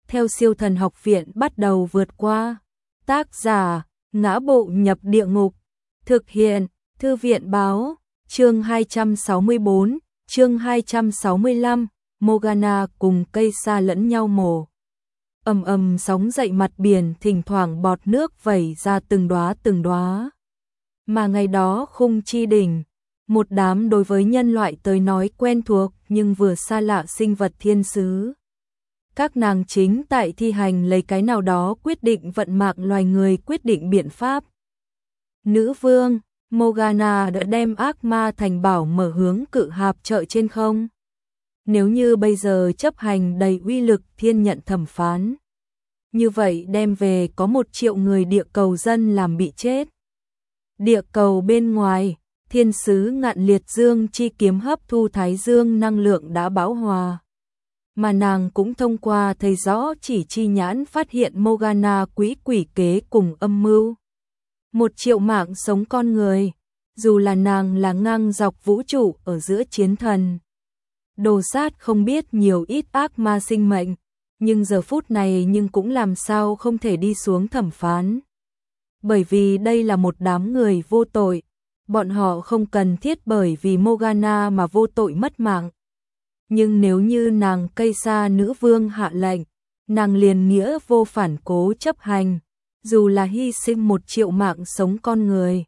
theo Siêu Thần Học Viện bắt đầu vượt qua. Tác giả: Ngã Bộ Nhập Địa Ngục. Thực hiện: Thư viện báo. Chương 264, chương 265, Morgana cùng cây sa lẫn nhau mổ. Ầm ầm sóng dậy, mặt biển thỉnh thoảng bọt nước vẩy ra từng đóa. Mà ngày đó Khung Chi Đỉnh, một đám đối với nhân loại tới nói quen thuộc nhưng vừa xa lạ sinh vật thiên sứ. Các nàng chính tại thi hành lấy cái nào đó quyết định vận mạng loài người, quyết định biện pháp. Nữ vương Morgana đã đem ác ma thành bảo mở hướng cự hạp chợ trên không. Nếu như bây giờ chấp hành đầy uy lực thiên nhận thẩm phán, như vậy đem về có 1 triệu người địa cầu dân làm bị chết. Địa cầu bên ngoài, thiên sứ Ngạn Liệt Dương chi kiếm hấp thu thái dương năng lượng đã bão hòa. Mà nàng cũng thông qua thấy rõ chỉ chi nhãn phát hiện Morgana quỷ kế cùng âm mưu. 1 triệu mạng sống con người, dù là nàng là ngang dọc vũ trụ ở giữa chiến thần, đồ sát không biết nhiều ít ác ma sinh mệnh, nhưng giờ phút này nhưng cũng làm sao không thể đi xuống thẩm phán. Bởi vì đây là một đám người vô tội, bọn họ không cần thiết bởi vì Morgana mà vô tội mất mạng. Nhưng nếu như nàng cây sa nữ vương hạ lệnh, nàng liền nghĩa vô phản cố chấp hành, dù là hy sinh 1 triệu mạng sống con người.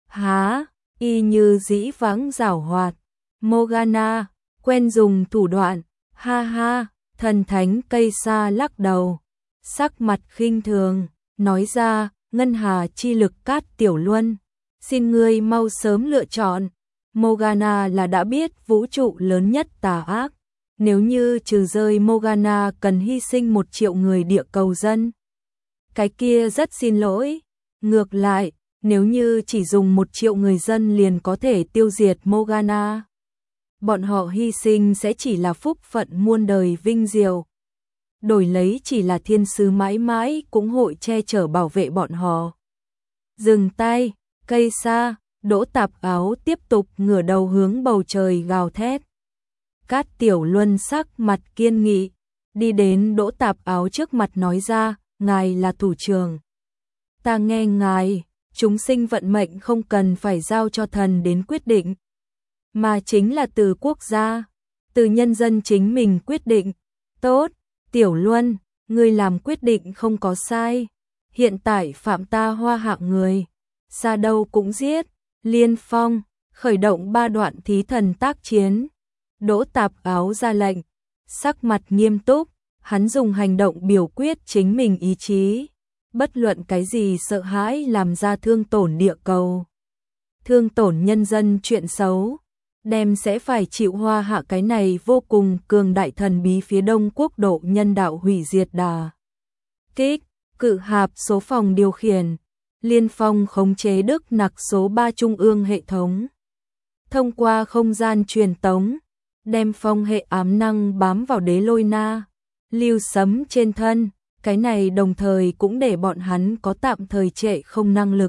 Há, y như dĩ vãng giảo hoạt, Morgana quen dùng thủ đoạn, ha ha. Thần thánh cây sa lắc đầu, sắc mặt khinh thường, nói ra: Ngân hà chi lực Cát Tiểu Luân, xin ngươi mau sớm lựa chọn. Morgana là đã biết vũ trụ lớn nhất tà ác, nếu như trừ rơi Morgana cần hy sinh 1 triệu người địa cầu dân, cái kia rất xin lỗi. Ngược lại, nếu như chỉ dùng 1 triệu người dân liền có thể tiêu diệt Morgana, bọn họ hy sinh sẽ chỉ là phúc phận muôn đời vinh diệu, đổi lấy chỉ là thiên sứ mãi mãi cũng hội che chở bảo vệ bọn họ. Dừng tay, cây sa. Đỗ Tạp Áo tiếp tục ngửa đầu hướng bầu trời gào thét. Cát Tiểu Luân sắc mặt kiên nghị, đi đến Đỗ Tạp Áo trước mặt nói ra: Ngài là thủ trưởng, ta nghe ngài, chúng sinh vận mệnh không cần phải giao cho thần đến quyết định, mà chính là từ quốc gia, từ nhân dân chính mình quyết định. Tốt, Tiểu Luân, ngươi làm quyết định không có sai. Hiện tại phạm ta Hoa Hạ người, xa đâu cũng giết. Liên Phong, khởi động 3 đoạn thí thần tác chiến. Đỗ Tạp Áo ra lệnh, sắc mặt nghiêm túc, hắn dùng hành động biểu quyết chính mình ý chí. Bất luận cái gì sợ hãi làm ra thương tổn địa cầu, thương tổn nhân dân chuyện xấu, đem sẽ phải chịu Hoa Hạ cái này vô cùng cường đại thần bí phía đông quốc độ nhân đạo hủy diệt đà kích. Cự hạp số phòng điều khiển, Liên Phong khống chế Đức Nặc số 3 trung ương hệ thống, thông qua không gian truyền tống, đem phong hệ ám năng bám vào Đế Lôi Na, lưu sấm trên thân. Cái này đồng thời cũng để bọn hắn có tạm thời trệ không năng lực.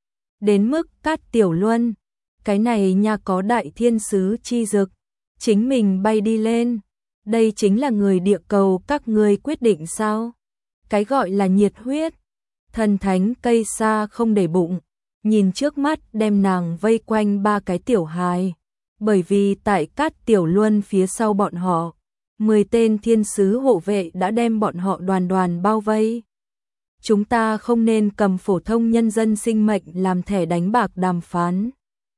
Đến mức Cát Tiểu Luân, cái này nha có đại thiên sứ chi dực, chính mình bay đi lên. Đây chính là người địa cầu các ngươi quyết định sao? Cái gọi là nhiệt huyết. Thần thánh cây sa không để bụng, nhìn trước mắt đem nàng vây quanh 3 cái tiểu hài, bởi vì tại Cát Tiểu Luân phía sau bọn họ, 10 tên thiên sứ hộ vệ đã đem bọn họ đoàn bao vây. Chúng ta không nên cầm phổ thông nhân dân sinh mệnh làm thẻ đánh bạc đàm phán.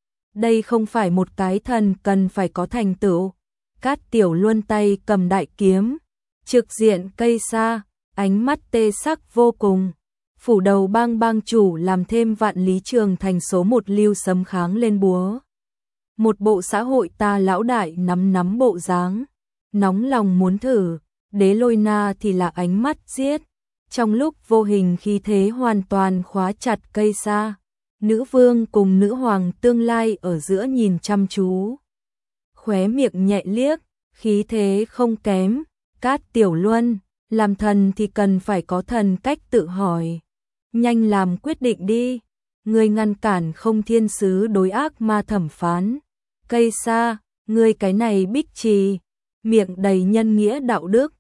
Đây không phải một cái thần cần phải có thành tựu. Cát Tiểu Luân tay cầm đại kiếm, trực diện cây sa, ánh mắt tê sắc vô cùng. Phủ đầu bang chủ làm thêm Vạn Lý Trường Thành số 1 lưu sấm kháng lên búa. Một bộ xã hội ta lão đại nắm bộ dáng, nóng lòng muốn thử. Đế Lôi Na thì là ánh mắt giết, trong lúc vô hình khí thế hoàn toàn khóa chặt cây sa. Nữ vương cùng nữ hoàng tương lai ở giữa nhìn chăm chú, khóe miệng nhẹ liếc, khí thế không kém. Cát Tiểu Luân, làm thần thì cần phải có thần cách tự hỏi. Nhanh làm quyết định đi, ngươi ngăn cản không thiên sứ đối ác ma thẩm phán. Cây sa, ngươi cái này bích trì, miệng đầy nhân nghĩa đạo đức,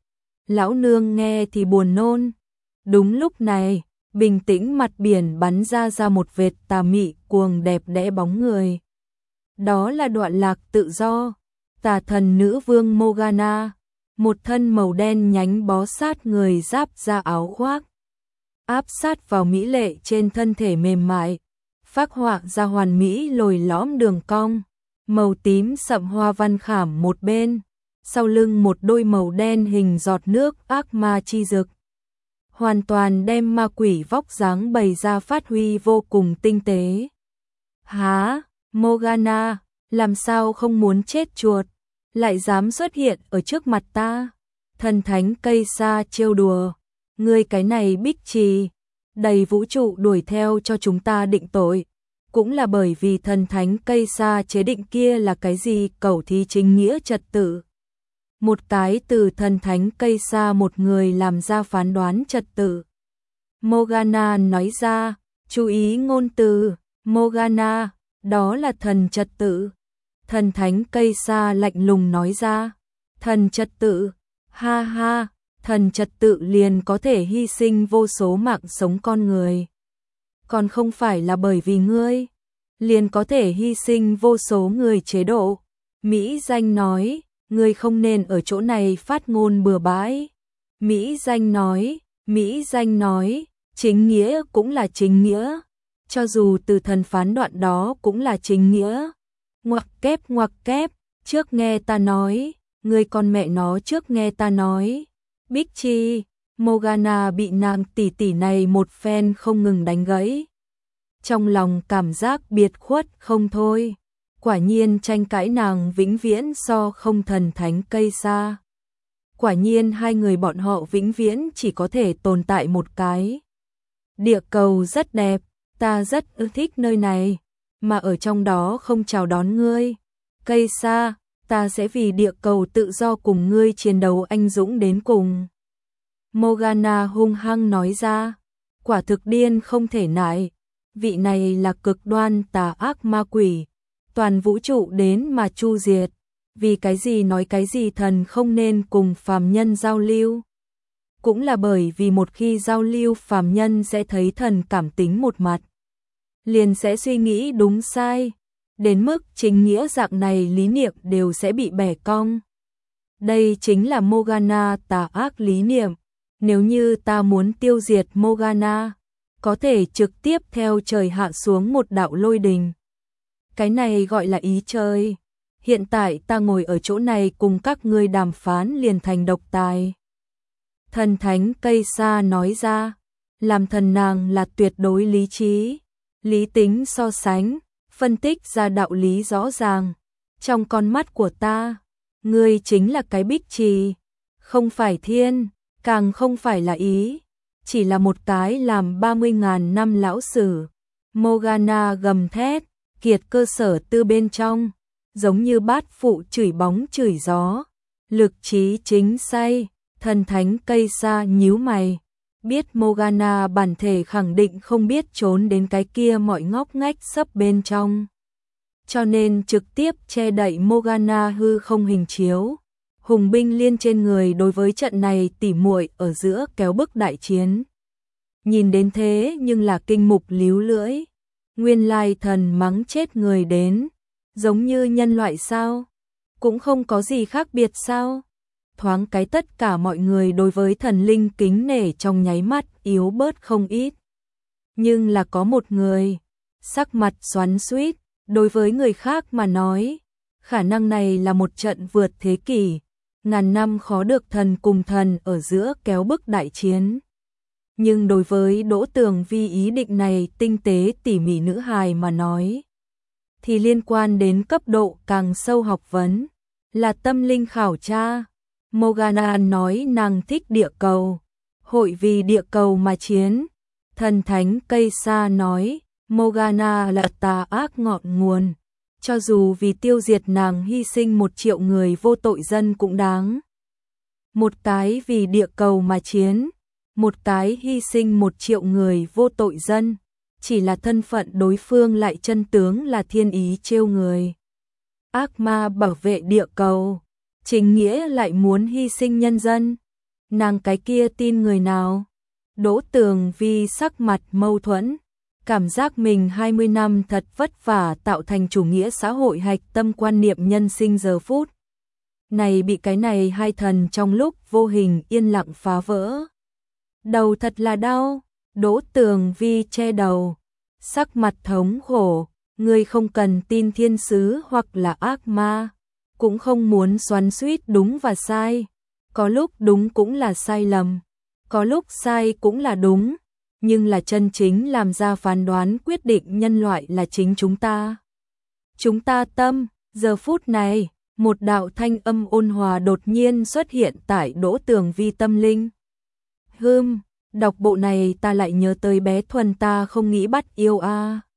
Lão nương nghe thì buồn nôn. Đúng lúc này, bình tĩnh mặt biển bắn ra một vệt tà mị cuồng đẹp đẽ bóng người. Đó là Đoạn Lạc Tự Do, tà thần nữ vương Morgana, một thân màu đen nhánh bó sát người giáp da áo khoác, áp sát vào mỹ lệ trên thân thể mềm mại, phác họa ra hoàn mỹ lồi lõm đường cong, màu tím sậm hoa văn khảm một bên, sau lưng một đôi màu đen hình giọt nước ác ma chi dực. Hoàn toàn đem ma quỷ vóc dáng bày ra phát huy vô cùng tinh tế. Há, Morgana, làm sao không muốn chết chuột, lại dám xuất hiện ở trước mặt ta. Thần thánh cây sa trêu đùa, ngươi cái này bích trì, đầy vũ trụ đuổi theo cho chúng ta định tội. Cũng là bởi vì thần thánh cây sa chế định kia là cái gì cẩu thí chính nghĩa trật tự. Một cái từ thần thánh cây sa một người làm ra phán đoán trật tự. Morgana nói ra, chú ý ngôn từ, Morgana, đó là thần trật tự. Thần thánh cây sa lạnh lùng nói ra, thần trật tự, ha ha, thần trật tự liền có thể hy sinh vô số mạng sống con người. Còn không phải là bởi vì ngươi, liền có thể hy sinh vô số người chế độ. Mỹ Danh nói, ngươi không nên ở chỗ này phát ngôn bừa bãi. Mỹ Danh nói, chính nghĩa cũng là chính nghĩa. Cho dù từ thần phán đoạn đó cũng là chính nghĩa. Ngoặc kép, trước nghe ta nói, ngươi con mẹ nó trước nghe ta nói. Bích Chi, Morgana bị nàng tỷ tỷ này một phen không ngừng đánh gãy. Trong lòng cảm giác biệt khuất không thôi. Quả nhiên tranh cãi nàng vĩnh viễn so không thần thánh cây sa. Quả nhiên hai người bọn họ vĩnh viễn chỉ có thể tồn tại một cái. Địa cầu rất đẹp, ta rất ưa thích nơi này, mà ở trong đó không chào đón ngươi. Cây sa, ta sẽ vì địa cầu tự do cùng ngươi chiến đấu anh dũng đến cùng. Morgana hung hăng nói ra, quả thực điên không thể nại. Vị này là cực đoan tà ác ma quỷ, toàn vũ trụ đến mà chu diệt. Vì cái gì nói cái gì thần không nên cùng phàm nhân giao lưu. Cũng là bởi vì một khi giao lưu phàm nhân sẽ thấy thần cảm tính một mặt, liền sẽ suy nghĩ đúng sai, đến mức chính nghĩa dạng này lý niệm đều sẽ bị bẻ cong. Đây chính là Morgana tà ác lý niệm. Nếu như ta muốn tiêu diệt Morgana, có thể trực tiếp theo trời hạ xuống một đạo lôi đình. Cái này gọi là ý trời. Hiện tại ta ngồi ở chỗ này cùng các ngươi đàm phán liền thành độc tài. Thần thánh cây sa nói ra, làm thần nàng là tuyệt đối lý trí, lý tính so sánh, phân tích ra đạo lý rõ ràng. Trong con mắt của ta, ngươi chính là cái bích trì, không phải thiên, càng không phải là ý, chỉ là một cái làm 30.000 năm lão sử. Morgana gầm thét, kiệt cơ sở tư bên trong, giống như bát phụ chửi bóng chửi gió, lực trí chính say. Thần thánh cây sa nhíu mày, biết Morgana bản thể khẳng định không biết trốn đến cái kia mọi ngóc ngách sấp bên trong, cho nên trực tiếp che đậy Morgana hư không hình chiếu. Hùng binh liên trên người đối với trận này tỉ muội ở giữa kéo bức đại chiến. Nhìn đến thế nhưng là kinh mục líu lưỡi. Nguyên lai thần mắng chết người đến, giống như nhân loại sao? Cũng không có gì khác biệt sao? Thoáng cái tất cả mọi người đối với thần linh kính nể trong nháy mắt yếu bớt không ít. Nhưng là có một người, sắc mặt xoắn xuýt, đối với người khác mà nói, khả năng này là một trận vượt thế kỷ, ngàn năm khó được thần cùng thần ở giữa kéo bức đại chiến. Nhưng đối với Đỗ Tường Vi ý định này tinh tế tỉ mỉ nữ hài mà nói, thì liên quan đến cấp độ càng sâu học vấn, là tâm linh khảo tra. Morgana nói nàng thích địa cầu, hội vì địa cầu mà chiến. Thần thánh cây sa nói, Morgana là tà ác ngọn nguồn, cho dù vì tiêu diệt nàng hy sinh 1 triệu người vô tội dân cũng đáng. Một cái vì địa cầu mà chiến, một cái hy sinh 1 triệu người vô tội dân, chỉ là thân phận đối phương lại chân tướng là thiên ý trêu người. Ác ma bảo vệ địa cầu, chính nghĩa lại muốn hy sinh nhân dân. Nàng cái kia tin người nào? Đỗ Tường Vi sắc mặt mâu thuẫn, cảm giác mình 20 năm thật vất vả tạo thành chủ nghĩa xã hội hạch tâm quan niệm nhân sinh giờ phút này bị cái này hai thần trong lúc vô hình yên lặng phá vỡ. Đầu thật là đau, Đỗ Tường Vi che đầu, sắc mặt thống khổ, ngươi không cần tin thiên sứ hoặc là ác ma, cũng không muốn xoắn xuýt đúng và sai, có lúc đúng cũng là sai lầm, có lúc sai cũng là đúng, nhưng là chân chính làm ra phán đoán quyết định nhân loại là chính chúng ta. Chúng ta tâm, giờ phút này, một đạo thanh âm ôn hòa đột nhiên xuất hiện tại Đỗ Tường Vi tâm linh. Đọc bộ này ta lại nhớ tới bé Thuần ta không nghĩ bắt yêu a.